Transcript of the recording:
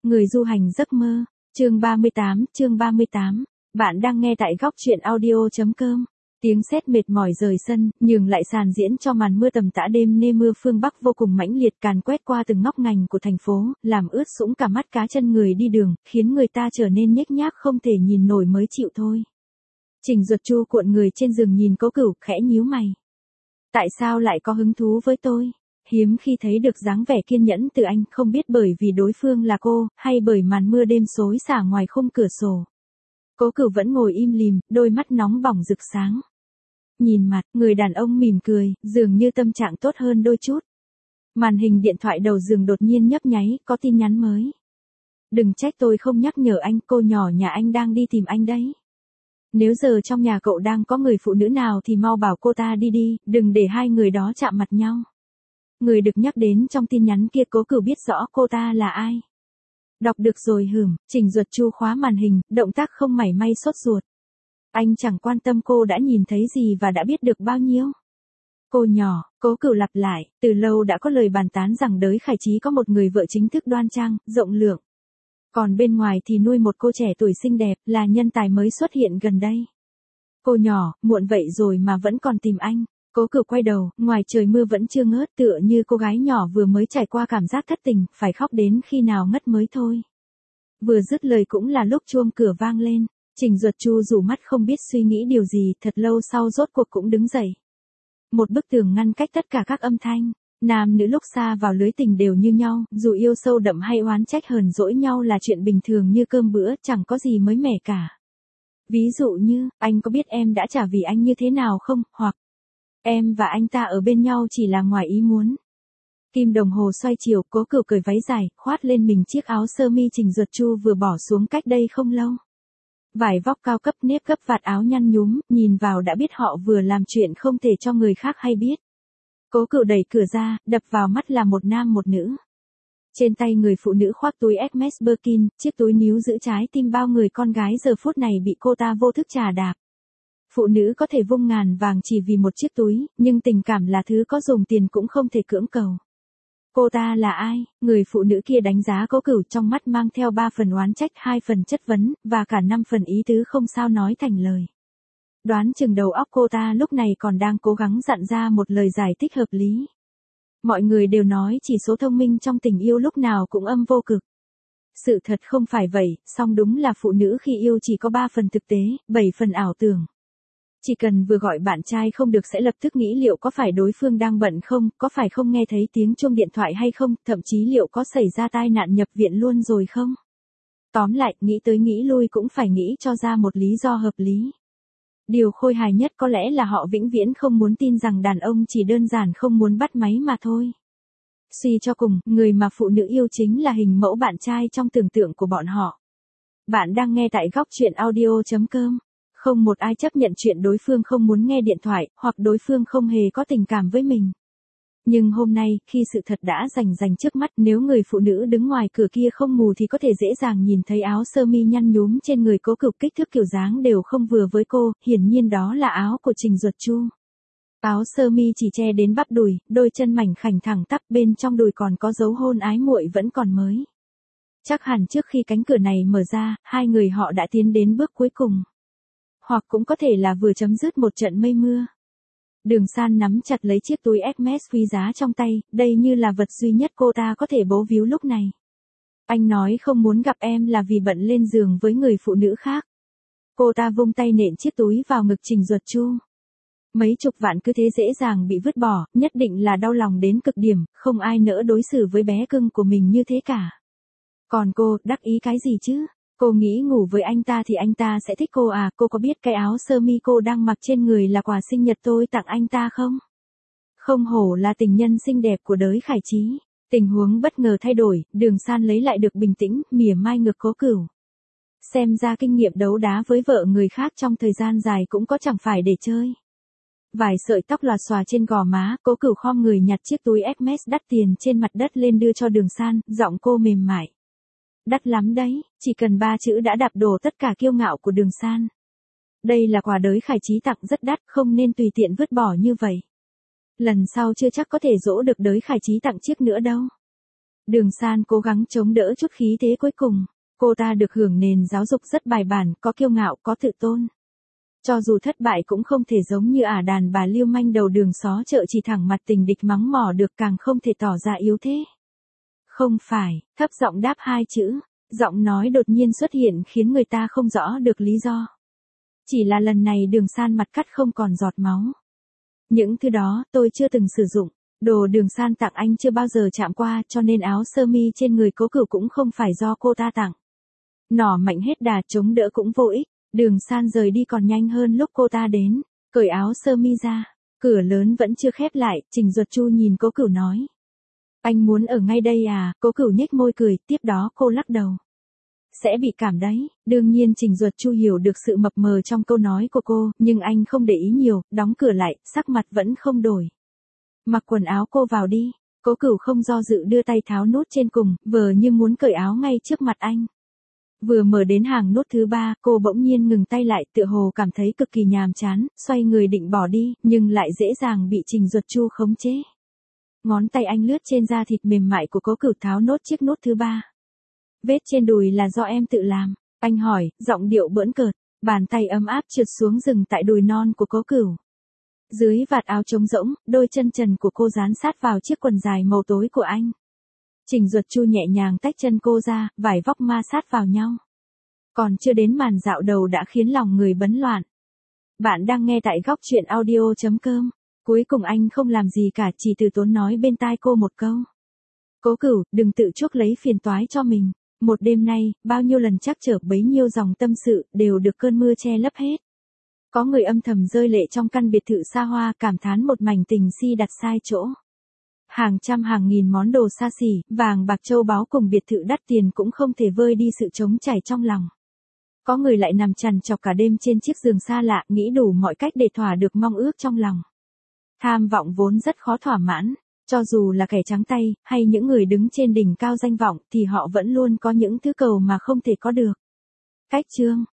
Người du hành giấc mơ, chương 38, bạn đang nghe tại góc truyện audio.com. Tiếng sét mệt mỏi rời sân, nhường lại sàn diễn cho màn mưa tầm tã đêm nê mưa phương Bắc vô cùng mãnh liệt càn quét qua từng ngóc ngành của thành phố, làm ướt sũng cả mắt cá chân người đi đường, khiến người ta trở nên nhếch nhác không thể nhìn nổi mới chịu thôi. Trình Duật Chu cuộn người trên giường nhìn Cố Cửu, khẽ nhíu mày. Tại sao lại có hứng thú với tôi? Hiếm khi thấy được dáng vẻ kiên nhẫn từ anh, không biết bởi vì đối phương là cô, hay bởi màn mưa đêm xối xả ngoài khung cửa sổ. Cố Cửu vẫn ngồi im lìm, đôi mắt nóng bỏng rực sáng. Nhìn mặt, người đàn ông mỉm cười, dường như tâm trạng tốt hơn đôi chút. Màn hình điện thoại đầu giường đột nhiên nhấp nháy, có tin nhắn mới. Đừng trách tôi không nhắc nhở anh, cô nhỏ nhà anh đang đi tìm anh đấy. Nếu giờ trong nhà cậu đang có người phụ nữ nào thì mau bảo cô ta đi đi, đừng để hai người đó chạm mặt nhau. Người được nhắc đến trong tin nhắn kia Cố Cửu biết rõ cô ta là ai. Đọc được rồi Trình Duật Chu khóa màn hình, động tác không mảy may sốt ruột. Anh chẳng quan tâm cô đã nhìn thấy gì và đã biết được bao nhiêu. Cô nhỏ, Cố Cửu lặp lại, từ lâu đã có lời bàn tán rằng Đới Khải Chí có một người vợ chính thức đoan trang, rộng lượng. Còn bên ngoài thì nuôi một cô trẻ tuổi xinh đẹp, là nhân tài mới xuất hiện gần đây. Cô nhỏ, muộn vậy rồi mà vẫn còn tìm anh. Cố Cửu quay đầu, ngoài trời mưa vẫn chưa ngớt, tựa như cô gái nhỏ vừa mới trải qua cảm giác thất tình, phải khóc đến khi nào ngất mới thôi. Vừa dứt lời cũng là lúc chuông cửa vang lên. Trình Duật Chu rủ mắt không biết suy nghĩ điều gì, thật lâu sau rốt cuộc cũng đứng dậy. Một bức tường ngăn cách tất cả các âm thanh. Nam nữ lúc xa vào lưới tình đều như nhau, dù yêu sâu đậm hay oán trách hờn dỗi nhau là chuyện bình thường như cơm bữa, chẳng có gì mới mẻ cả. Ví dụ như, anh có biết em đã trả vì anh như thế nào không, hoặc em và anh ta ở bên nhau chỉ là ngoài ý muốn. Kim đồng hồ xoay chiều, Cố Cửu cởi váy dài, khoát lên mình chiếc áo sơ mi Trình Duật Chu vừa bỏ xuống cách đây không lâu. Vải vóc cao cấp nếp gấp vạt áo nhăn nhúm, nhìn vào đã biết họ vừa làm chuyện không thể cho người khác hay biết. Cố Cửu đẩy cửa ra, đập vào mắt là một nam một nữ. Trên tay người phụ nữ khoác túi Hermes Birkin, chiếc túi níu giữ trái tim bao người con gái giờ phút này bị cô ta vô thức trà đạp. Phụ nữ có thể vung ngàn vàng chỉ vì một chiếc túi, nhưng tình cảm là thứ có dùng tiền cũng không thể cưỡng cầu. Cô ta là ai? Người phụ nữ kia đánh giá Cố Cửu, trong mắt mang theo 3 phần oán trách, 2 phần chất vấn, và cả 5 phần ý tứ không sao nói thành lời. Đoán chừng đầu óc cô ta lúc này còn đang cố gắng dặn ra một lời giải thích hợp lý. Mọi người đều nói chỉ số thông minh trong tình yêu lúc nào cũng âm vô cực. Sự thật không phải vậy, song đúng là phụ nữ khi yêu chỉ có 3 phần thực tế, 7 phần ảo tưởng. Chỉ cần vừa gọi bạn trai không được sẽ lập tức nghĩ liệu có phải đối phương đang bận không, có phải không nghe thấy tiếng chuông điện thoại hay không, thậm chí liệu có xảy ra tai nạn nhập viện luôn rồi không. Tóm lại, nghĩ tới nghĩ lui cũng phải nghĩ cho ra một lý do hợp lý. Điều khôi hài nhất có lẽ là họ vĩnh viễn không muốn tin rằng đàn ông chỉ đơn giản không muốn bắt máy mà thôi. Suy cho cùng, người mà phụ nữ yêu chính là hình mẫu bạn trai trong tưởng tượng của bọn họ. Bạn đang nghe tại góc truyện audio.com. Không một ai chấp nhận chuyện đối phương không muốn nghe điện thoại, hoặc đối phương không hề có tình cảm với mình. Nhưng hôm nay, khi sự thật đã rành trước mắt, nếu người phụ nữ đứng ngoài cửa kia không mù thì có thể dễ dàng nhìn thấy áo sơ mi nhăn nhúm trên người Cố Cửu, kích thước kiểu dáng đều không vừa với cô, hiển nhiên đó là áo của Trình Duật Chu. Áo sơ mi chỉ che đến bắp đùi, đôi chân mảnh khảnh thẳng tắp, bên trong đùi còn có dấu hôn ái muội vẫn còn mới. Chắc hẳn trước khi cánh cửa này mở ra, hai người họ đã tiến đến bước cuối cùng. Hoặc cũng có thể là vừa chấm dứt một trận mây mưa. Đường San nắm chặt lấy chiếc túi Hermes quý giá trong tay, đây như là vật duy nhất cô ta có thể bấu víu lúc này. Anh nói không muốn gặp em là vì bận lên giường với người phụ nữ khác. Cô ta vung tay nện chiếc túi vào ngực Trình Duật Chu. Mấy chục vạn cứ thế dễ dàng bị vứt bỏ, nhất định là đau lòng đến cực điểm, không ai nỡ đối xử với bé cưng của mình như thế cả. Còn cô, đắc ý cái gì chứ? Cô nghĩ ngủ với anh ta thì anh ta sẽ thích cô à, cô có biết cái áo sơ mi cô đang mặc trên người là quà sinh nhật tôi tặng anh ta không? Không hổ là tình nhân xinh đẹp của Đới Khải Chí. Tình huống bất ngờ thay đổi, Đường San lấy lại được bình tĩnh, mỉa mai ngực Cố Cửu. Xem ra kinh nghiệm đấu đá với vợ người khác trong thời gian dài cũng có chẳng phải để chơi. Vài sợi tóc lòa xòa trên gò má, Cố Cửu khom người nhặt chiếc túi Hermes đắt tiền trên mặt đất lên đưa cho Đường San, giọng cô mềm mại. Đắt lắm đấy, chỉ cần 3 chữ đã đạp đổ tất cả kiêu ngạo của Đường San. Đây là quà Đới Khải Chí tặng rất đắt, không nên tùy tiện vứt bỏ như vậy. Lần sau chưa chắc có thể dỗ được Đới Khải Chí tặng chiếc nữa đâu. Đường San cố gắng chống đỡ chút khí thế cuối cùng. Cô ta được hưởng nền giáo dục rất bài bản, có kiêu ngạo, có tự tôn. Cho dù thất bại cũng không thể giống như đàn bà lưu manh đầu đường xó chợ chỉ thẳng mặt tình địch mắng mỏ được, càng không thể tỏ ra yếu thế. Không phải, thấp giọng đáp 2 chữ. Giọng nói đột nhiên xuất hiện khiến người ta không rõ được lý do. Chỉ là lần này Đường San mặt cắt không còn giọt máu. Những thứ đó tôi chưa từng sử dụng. Đồ Đường San tặng anh chưa bao giờ chạm qua, cho nên áo sơ mi trên người Cố Cửu cũng không phải do cô ta tặng. Nỏ mạnh hết đà, chống đỡ cũng vô ích. Đường San rời đi còn nhanh hơn lúc cô ta đến. Cởi áo sơ mi ra. Cửa lớn vẫn chưa khép lại. Trình Duật Chu nhìn Cố Cửu nói. Anh muốn ở ngay đây à? Cố Cửu nhếch môi cười, tiếp đó cô lắc đầu. Sẽ bị cảm đấy. Đương nhiên Trình Duật Chu hiểu được sự mập mờ trong câu nói của cô, nhưng anh không để ý nhiều, đóng cửa lại, sắc mặt vẫn không đổi. Mặc quần áo cô vào đi. Cố Cửu không do dự đưa tay tháo nút trên cùng, vờ như muốn cởi áo ngay trước mặt anh. Vừa mở đến hàng nút thứ 3, cô bỗng nhiên ngừng tay lại, tựa hồ cảm thấy cực kỳ nhàm chán, xoay người định bỏ đi, nhưng lại dễ dàng bị Trình Duật Chu khống chế. Ngón tay anh lướt trên da thịt mềm mại của Cố Cửu tháo nốt chiếc nút thứ 3. Vết trên đùi là do em tự làm. Anh hỏi, giọng điệu bỡn cợt. Bàn tay ấm áp trượt xuống dừng tại đùi non của Cố Cửu. Dưới vạt áo trống rỗng, đôi chân trần của cô dán sát vào chiếc quần dài màu tối của anh. Trình Duật Chu nhẹ nhàng tách chân cô ra, vải vóc ma sát vào nhau. Còn chưa đến màn dạo đầu đã khiến lòng người bấn loạn. Bạn đang nghe tại Góc Chuyện Audio.com. Cuối cùng anh không làm gì cả, chỉ từ tốn nói bên tai cô một câu. Cố Cửu, đừng tự chuốc lấy phiền toái cho mình. Một đêm nay, bao nhiêu lần trắc trở bấy nhiêu dòng tâm sự, đều được cơn mưa che lấp hết. Có người âm thầm rơi lệ trong căn biệt thự xa hoa, cảm thán một mảnh tình si đặt sai chỗ. Hàng trăm hàng nghìn món đồ xa xỉ, vàng bạc châu báu cùng biệt thự đắt tiền cũng không thể vơi đi sự trống trải trong lòng. Có người lại nằm trằn trọc cả đêm trên chiếc giường xa lạ, nghĩ đủ mọi cách để thỏa được mong ước trong lòng. Tham vọng vốn rất khó thỏa mãn. Cho dù là kẻ trắng tay, hay những người đứng trên đỉnh cao danh vọng, thì họ vẫn luôn có những thứ cầu mà không thể có được. Cách chương